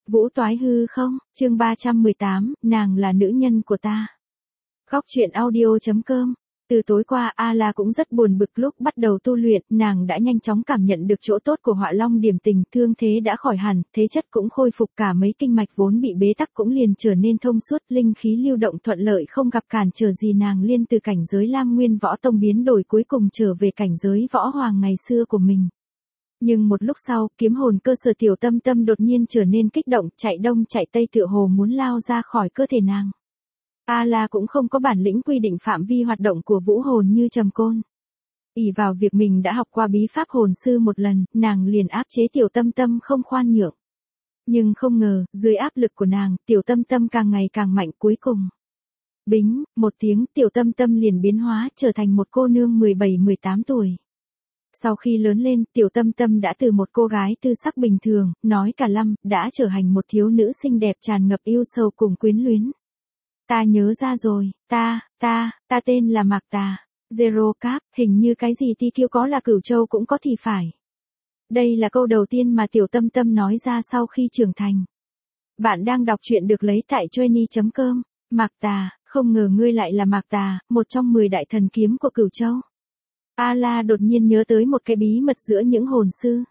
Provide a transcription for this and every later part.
Vũ toái hư không, chương 318, nàng là nữ nhân của ta. Góc truyện audio.com. Từ tối qua A-la cũng rất buồn bực lúc bắt đầu tu luyện, nàng đã nhanh chóng cảm nhận được chỗ tốt của Họa Long Điểm Tình, thương thế đã khỏi hẳn, thế chất cũng khôi phục, cả mấy kinh mạch vốn bị bế tắc cũng liền trở nên thông suốt, linh khí lưu động thuận lợi không gặp cản trở gì, nàng liên từ cảnh giới Lam Nguyên Võ Tông biến đổi cuối cùng trở về cảnh giới Võ Hoàng ngày xưa của mình. Nhưng một lúc sau, kiếm hồn cơ sở Tiểu Tâm Tâm đột nhiên trở nên kích động, chạy đông chạy tây tựa hồ muốn lao ra khỏi cơ thể nàng. A-la cũng không có bản lĩnh quy định phạm vi hoạt động của vũ hồn như Trầm Côn. Ỷ vào việc mình đã học qua bí pháp hồn sư một lần, nàng liền áp chế Tiểu Tâm Tâm không khoan nhượng. Nhưng không ngờ, dưới áp lực của nàng, Tiểu Tâm Tâm càng ngày càng mạnh, cuối cùng. Bính, một tiếng, Tiểu Tâm Tâm liền biến hóa trở thành một cô nương 17-18 tuổi. Sau khi lớn lên, Tiểu Tâm Tâm đã từ một cô gái tư sắc bình thường, nói cả lăm, đã trở thành một thiếu nữ xinh đẹp tràn ngập yêu sầu cùng quyến luyến. Ta nhớ ra rồi, ta tên là Mạc Tà. Zero Cap, hình như cái gì Ti Kiêu có là Cửu Châu cũng có thì phải. Đây là câu đầu tiên mà Tiểu Tâm Tâm nói ra sau khi trưởng thành. Bạn đang đọc truyện được lấy tại Joenie.com. Mạc Tà, không ngờ ngươi lại là Mạc Tà, một trong 10 đại thần kiếm của Cửu Châu. A-la đột nhiên nhớ tới một cái bí mật giữa những hồn sư.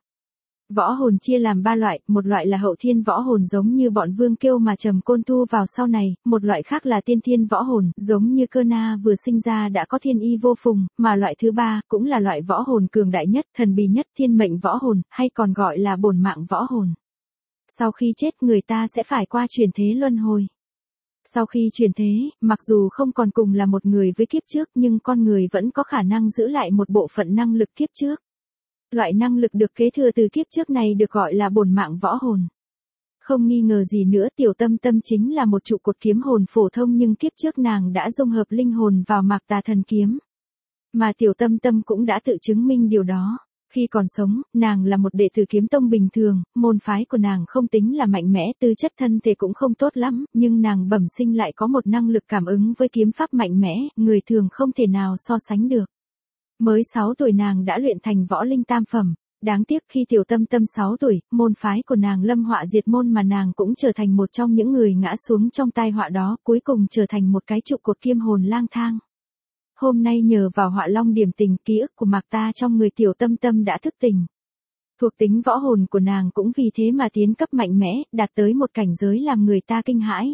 Võ hồn chia làm 3 loại, một loại là hậu thiên võ hồn giống như bọn Vương Kiêu mà Trầm Côn thu vào sau này, một loại khác là tiên thiên võ hồn, giống như Cơ Na vừa sinh ra đã có thiên y vô phùng, mà loại thứ ba cũng là loại võ hồn cường đại nhất, thần bí nhất, thiên mệnh võ hồn, hay còn gọi là bổn mạng võ hồn. Sau khi chết người ta sẽ phải qua chuyển thế luân hồi. Sau khi chuyển thế, mặc dù không còn cùng là một người với kiếp trước nhưng con người vẫn có khả năng giữ lại một bộ phận năng lực kiếp trước. Loại năng lực được kế thừa từ kiếp trước này được gọi là bổn mạng võ hồn. Không nghi ngờ gì nữa, Tiểu Tâm Tâm chính là một trụ cột kiếm hồn phổ thông nhưng kiếp trước nàng đã dung hợp linh hồn vào Mạc Tà thần kiếm. Mà Tiểu Tâm Tâm cũng đã tự chứng minh điều đó. Khi còn sống, nàng là một đệ tử kiếm tông bình thường, môn phái của nàng không tính là mạnh mẽ, tư chất thân thể cũng không tốt lắm, nhưng nàng bẩm sinh lại có một năng lực cảm ứng với kiếm pháp mạnh mẽ, người thường không thể nào so sánh được. Mới 6 tuổi nàng đã luyện thành võ linh tam phẩm, đáng tiếc khi Tiểu Tâm Tâm 6 tuổi, môn phái của nàng lâm họa diệt môn mà nàng cũng trở thành một trong những người ngã xuống trong tai họa đó, cuối cùng trở thành một cái trụ cột kiếm hồn lang thang. Hôm nay nhờ vào Họa Long Điểm Tình, ký ức của Mạc Tà trong người Tiểu Tâm Tâm đã thức tỉnh. Thuộc tính võ hồn của nàng cũng vì thế mà tiến cấp mạnh mẽ, đạt tới một cảnh giới làm người ta kinh hãi.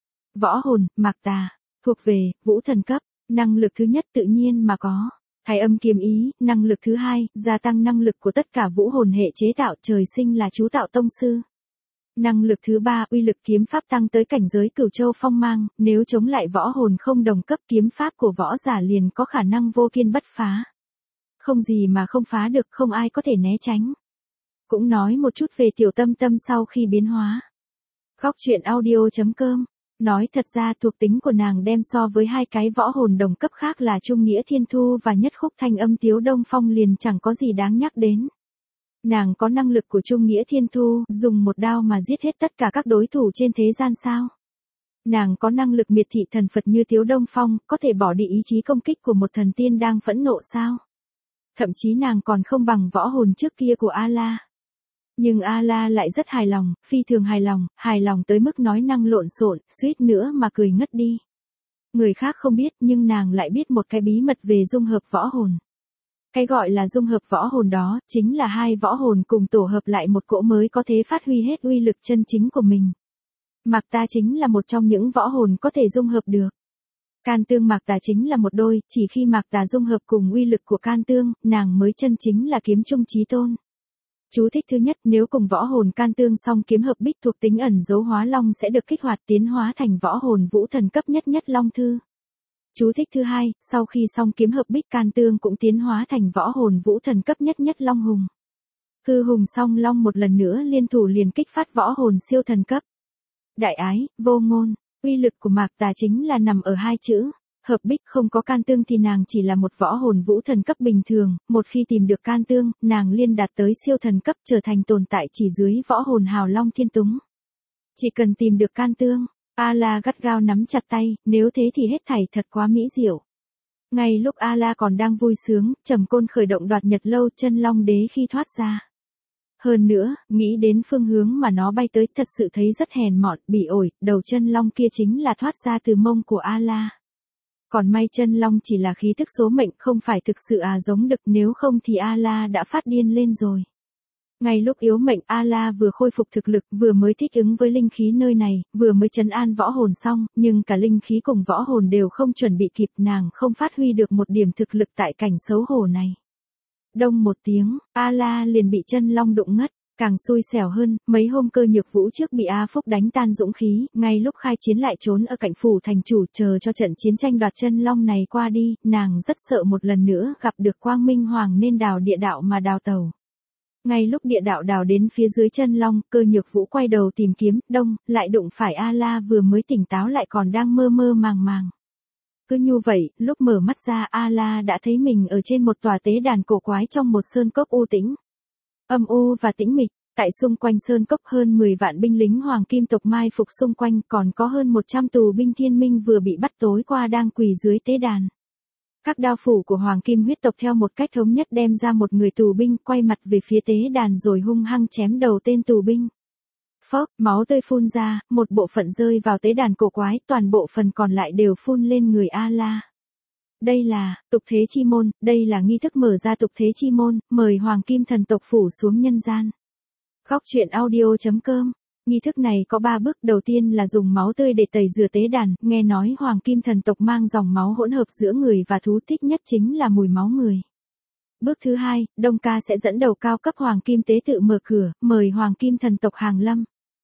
Võ hồn, Mạc Tà, thuộc về vũ thần cấp, năng lực thứ nhất tự nhiên mà có. Thái âm kiếm ý, năng lực thứ hai, gia tăng năng lực của tất cả vũ hồn hệ chế tạo, trời sinh là chú tạo tông sư. Năng lực thứ ba, uy lực kiếm pháp tăng tới cảnh giới Cửu Châu phong mang, nếu chống lại võ hồn không đồng cấp kiếm pháp của võ giả liền có khả năng vô kiên bất phá. Không gì mà không phá được, không ai có thể né tránh. Cũng nói một chút về Tiểu Tâm Tâm sau khi biến hóa. Góc truyện audio.com. Nói thật ra thuộc tính của nàng đem so với hai cái võ hồn đồng cấp khác là Trung Nghĩa Thiên Thu và Nhất Khúc Thanh Âm Tiếu Đông Phong liền chẳng có gì đáng nhắc đến. Nàng có năng lực của Trung Nghĩa Thiên Thu, dùng một đao mà giết hết tất cả các đối thủ trên thế gian sao? Nàng có năng lực miệt thị thần Phật như Tiếu Đông Phong, có thể bỏ đi ý chí công kích của một thần tiên đang phẫn nộ sao? Thậm chí nàng còn không bằng võ hồn trước kia của A-la. Nhưng A-la lại rất hài lòng, phi thường hài lòng tới mức nói năng lộn xộn, suýt nữa mà cười ngất đi. Người khác không biết nhưng nàng lại biết một cái bí mật về dung hợp võ hồn. Cái gọi là dung hợp võ hồn đó, chính là hai võ hồn cùng tổ hợp lại một cỗ mới có thể phát huy hết uy lực chân chính của mình. Mạc Tà chính là một trong những võ hồn có thể dung hợp được. Can Tương Mạc Tà chính là một đôi, chỉ khi Mạc Tà dung hợp cùng uy lực của Can Tương, nàng mới chân chính là kiếm trung chí tôn. Chú thích thứ nhất, nếu cùng võ hồn Can Tương song kiếm hợp bích thuộc tính ẩn dấu hóa long sẽ được kích hoạt tiến hóa thành võ hồn vũ thần cấp nhất long thư. Chú thích thứ hai, sau khi song kiếm hợp bích Can Tương cũng tiến hóa thành võ hồn vũ thần cấp nhất long hùng. Hư hùng song long một lần nữa liên thủ liền kích phát võ hồn siêu thần cấp. Đại ái, vô ngôn, uy lực của Mạc Tà chính là nằm ở hai chữ. Hợp bích, không có Can Tương thì nàng chỉ là một võ hồn vũ thần cấp bình thường, một khi tìm được Can Tương, nàng liên đạt tới siêu thần cấp trở thành tồn tại chỉ dưới võ hồn hào long thiên túng. Chỉ cần tìm được Can Tương, A-la gắt gao nắm chặt tay, nếu thế thì hết thảy thật quá mỹ diệu. Ngay lúc A-la còn đang vui sướng, Trầm Côn khởi động đoạt nhật lâu chân long đế khi thoát ra. Hơn nữa, nghĩ đến phương hướng mà nó bay tới thật sự thấy rất hèn mọn, bỉ ổi, đầu chân long kia chính là thoát ra từ mông của A-la. Còn may chân long chỉ là khí thức số mệnh không phải thực sự giống đực, nếu không thì A-la đã phát điên lên rồi. Ngay lúc yếu mệnh A-la vừa khôi phục thực lực, vừa mới thích ứng với linh khí nơi này, vừa mới trấn an võ hồn xong, nhưng cả linh khí cùng võ hồn đều không chuẩn bị kịp, nàng không phát huy được một điểm thực lực tại cảnh xấu hổ này. Đông một tiếng, A-la liền bị chân long đụng ngất. Càng xui xẻo hơn, mấy hôm Cơ Nhược Vũ trước bị A Phúc đánh tan dũng khí, ngay lúc khai chiến lại trốn ở cạnh phủ thành chủ chờ cho trận chiến tranh đoạt chân long này qua đi, nàng rất sợ một lần nữa gặp được Quang Minh Hoàng nên đào địa đạo mà đào tàu. Ngay lúc địa đạo đào đến phía dưới chân long, Cơ Nhược Vũ quay đầu tìm kiếm, lại đụng phải A-la vừa mới tỉnh táo lại còn đang mơ mơ màng màng. Cứ như vậy, lúc mở mắt ra A-la đã thấy mình ở trên một tòa tế đàn cổ quái trong một sơn cốc u tĩnh. Âm u và tĩnh mịch, tại xung quanh sơn cốc hơn 10 vạn binh lính hoàng kim tộc mai phục xung quanh, còn có hơn 100 tù binh thiên minh vừa bị bắt tối qua đang quỳ dưới tế đàn. Các đao phủ của hoàng kim huyết tộc theo một cách thống nhất đem ra một người tù binh quay mặt về phía tế đàn rồi hung hăng chém đầu tên tù binh. Phốc, máu tươi phun ra, một bộ phận rơi vào tế đàn cổ quái, toàn bộ phần còn lại đều phun lên người A-la. Đây là, tục thế chi môn, đây là nghi thức mở ra tục thế chi môn, mời hoàng kim thần tộc phủ xuống nhân gian. Khóc chuyện audio.com. Nghi thức này có 3 bước, đầu tiên là dùng máu tươi để tẩy rửa tế đàn, nghe nói hoàng kim thần tộc mang dòng máu hỗn hợp giữa người và thú, thích nhất chính là mùi máu người. Bước thứ 2, Đông Ca sẽ dẫn đầu cao cấp hoàng kim tế tự mở cửa, mời hoàng kim thần tộc hàng lâm.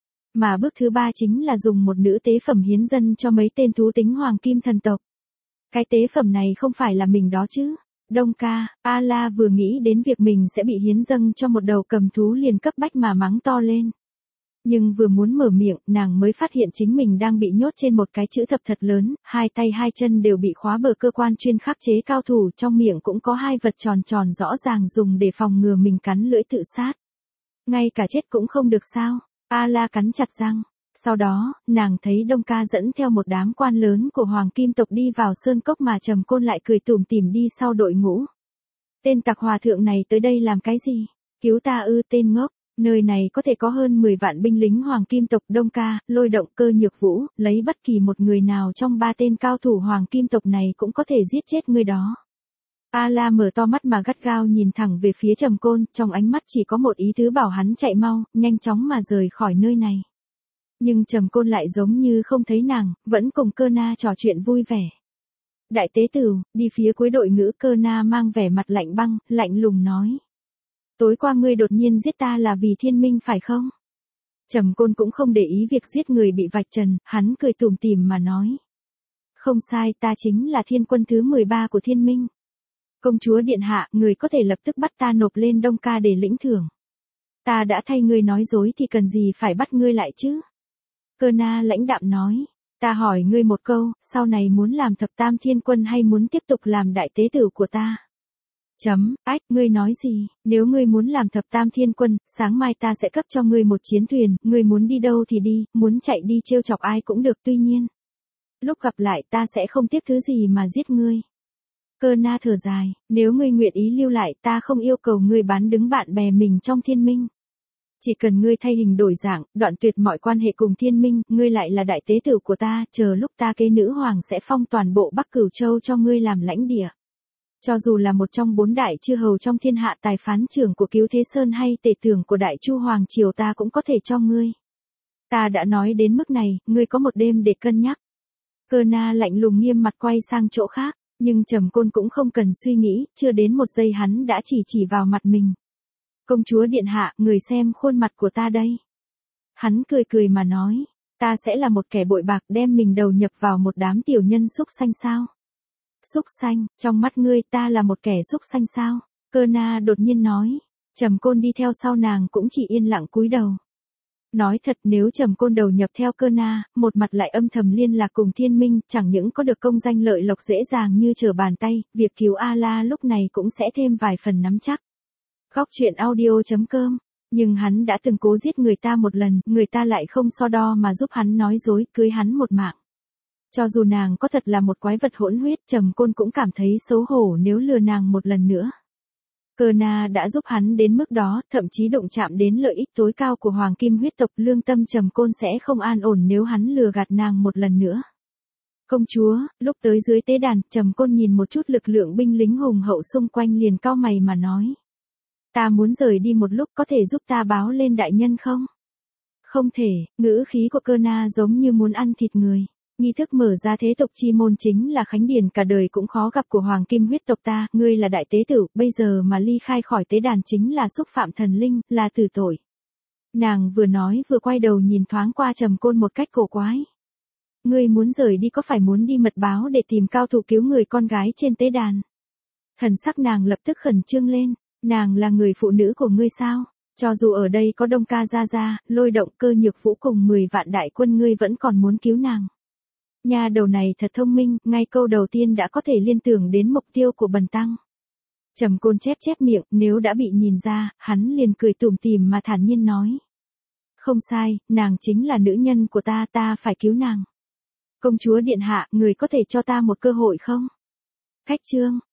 Mà bước thứ 3 chính là dùng một nữ tế phẩm hiến dân cho mấy tên thú tính hoàng kim thần tộc. Cái tế phẩm này không phải là mình đó chứ. Đông Ca, A-la vừa nghĩ đến việc mình sẽ bị hiến dâng cho một đầu cầm thú liền cấp bách mà mắng to lên. Nhưng vừa muốn mở miệng, nàng mới phát hiện chính mình đang bị nhốt trên một cái chữ thập thật lớn, hai tay hai chân đều bị khóa bờ cơ quan chuyên khắc chế cao thủ, trong miệng cũng có hai vật tròn tròn rõ ràng dùng để phòng ngừa mình cắn lưỡi tự sát. Ngay cả chết cũng không được sao? A-la cắn chặt răng. Sau đó, nàng thấy Đông Ca dẫn theo một đám quan lớn của hoàng kim tộc đi vào sơn cốc mà Trầm Côn lại cười tủm tỉm đi sau đội ngũ. Tên tặc hòa thượng này tới đây làm cái gì? Cứu ta ư? Tên ngốc. Nơi này có thể có hơn 10 vạn binh lính hoàng kim tộc. Đông Ca, Lôi Động, Cơ Nhược Vũ, lấy bất kỳ một người nào trong 3 tên cao thủ hoàng kim tộc này cũng có thể giết chết người đó. A-la mở to mắt mà gắt gao nhìn thẳng về phía Trầm Côn, trong ánh mắt chỉ có một ý tứ bảo hắn chạy mau, nhanh chóng mà rời khỏi nơi này. Nhưng Trầm Côn lại giống như không thấy nàng, vẫn cùng Cơ Na trò chuyện vui vẻ. Đại tế tử, đi phía cuối đội ngũ. Cơ Na mang vẻ mặt lạnh băng, lạnh lùng nói. Tối qua ngươi đột nhiên giết ta là vì thiên minh phải không? Trầm Côn cũng không để ý việc giết người bị vạch trần, hắn cười tủm tỉm mà nói. Không sai, ta chính là thiên quân thứ 13 của thiên minh. Công chúa điện hạ, người có thể lập tức bắt ta nộp lên Đông Ca để lĩnh thưởng. Ta đã thay ngươi nói dối thì cần gì phải bắt ngươi lại chứ? Cơ Na lãnh đạm nói. Ta hỏi ngươi một câu, sau này muốn làm thập tam thiên quân hay muốn tiếp tục làm đại tế tử của ta? Ách, ngươi nói gì? Nếu ngươi muốn làm thập tam thiên quân, sáng mai ta sẽ cấp cho ngươi một chiến thuyền, ngươi muốn đi đâu thì đi, muốn chạy đi trêu chọc ai cũng được, tuy nhiên. Lúc gặp lại ta sẽ không tiếc thứ gì mà giết ngươi. Cơ Na thở dài, nếu ngươi nguyện ý lưu lại ta không yêu cầu ngươi bán đứng bạn bè mình trong thiên minh. Chỉ cần ngươi thay hình đổi dạng, đoạn tuyệt mọi quan hệ cùng thiên minh, ngươi lại là đại tế tử của ta, chờ lúc ta kế nữ hoàng sẽ phong toàn bộ Bắc Cửu Châu cho ngươi làm lãnh địa. Cho dù là một trong 4 đại chư hầu trong thiên hạ, tài phán trưởng của Cứu Thế Sơn hay tể tưởng của Đại Chu Hoàng Triều ta cũng có thể cho ngươi. Ta đã nói đến mức này, ngươi có một đêm để cân nhắc. Cơ Na lạnh lùng nghiêm mặt quay sang chỗ khác, nhưng Trầm Côn cũng không cần suy nghĩ, chưa đến một giây hắn đã chỉ vào mặt mình. Công chúa điện hạ, người xem khuôn mặt của ta đây. Hắn cười cười mà nói, ta sẽ là một kẻ bội bạc đem mình đầu nhập vào một đám tiểu nhân súc sanh sao? Súc sanh, trong mắt ngươi ta là một kẻ súc sanh sao? Cơ Na đột nhiên nói. Trầm Côn đi theo sau nàng cũng chỉ yên lặng cúi đầu. Nói thật, nếu Trầm Côn đầu nhập theo Cơ Na, một mặt lại âm thầm liên lạc cùng thiên minh, chẳng những có được công danh lợi lộc dễ dàng như trở bàn tay, việc cứu A-la lúc này cũng sẽ thêm vài phần nắm chắc. Khóc chuyện audio.com. Nhưng hắn đã từng cố giết người ta một lần, người ta lại không so đo mà giúp hắn nói dối, cưới hắn một mạng. Cho dù nàng có thật là một quái vật hỗn huyết, Trầm Côn cũng cảm thấy xấu hổ nếu lừa nàng một lần nữa. Cơ na đã giúp hắn đến mức đó, thậm chí động chạm đến lợi ích tối cao của hoàng kim huyết tộc, lương tâm Trầm Côn sẽ không an ổn nếu hắn lừa gạt nàng một lần nữa. Công chúa, lúc tới dưới tế đàn, Trầm Côn nhìn một chút lực lượng binh lính hùng hậu xung quanh liền cau mày mà nói. Ta muốn rời đi một lúc, có thể giúp ta báo lên đại nhân không? Không thể, ngữ khí của Cơ na giống như muốn ăn thịt người. Nghi thức mở ra thế tộc chi môn chính là khánh điển cả đời cũng khó gặp của hoàng kim huyết tộc ta, ngươi là đại tế tử, bây giờ mà ly khai khỏi tế đàn chính là xúc phạm thần linh, là tử tội. Nàng vừa nói vừa quay đầu nhìn thoáng qua Trầm Côn một cách cổ quái. Ngươi muốn rời đi có phải muốn đi mật báo để tìm cao thủ cứu người con gái trên tế đàn? Thần sắc nàng lập tức khẩn trương lên, nàng là người phụ nữ của ngươi sao? Cho dù ở đây có Đông Ca Gia Gia, Lôi Động, Cơ Nhược Vũ cùng 10 vạn đại quân, ngươi vẫn còn muốn cứu nàng. Nha đầu này thật thông minh, ngay câu đầu tiên đã có thể liên tưởng đến mục tiêu của bần tăng. Trầm Côn chép miệng, nếu đã bị nhìn ra, hắn liền cười tủm tỉm mà thản nhiên nói. Không sai, nàng chính là nữ nhân của ta, ta phải cứu nàng. Công chúa điện hạ, người có thể cho ta một cơ hội không? Khách trương,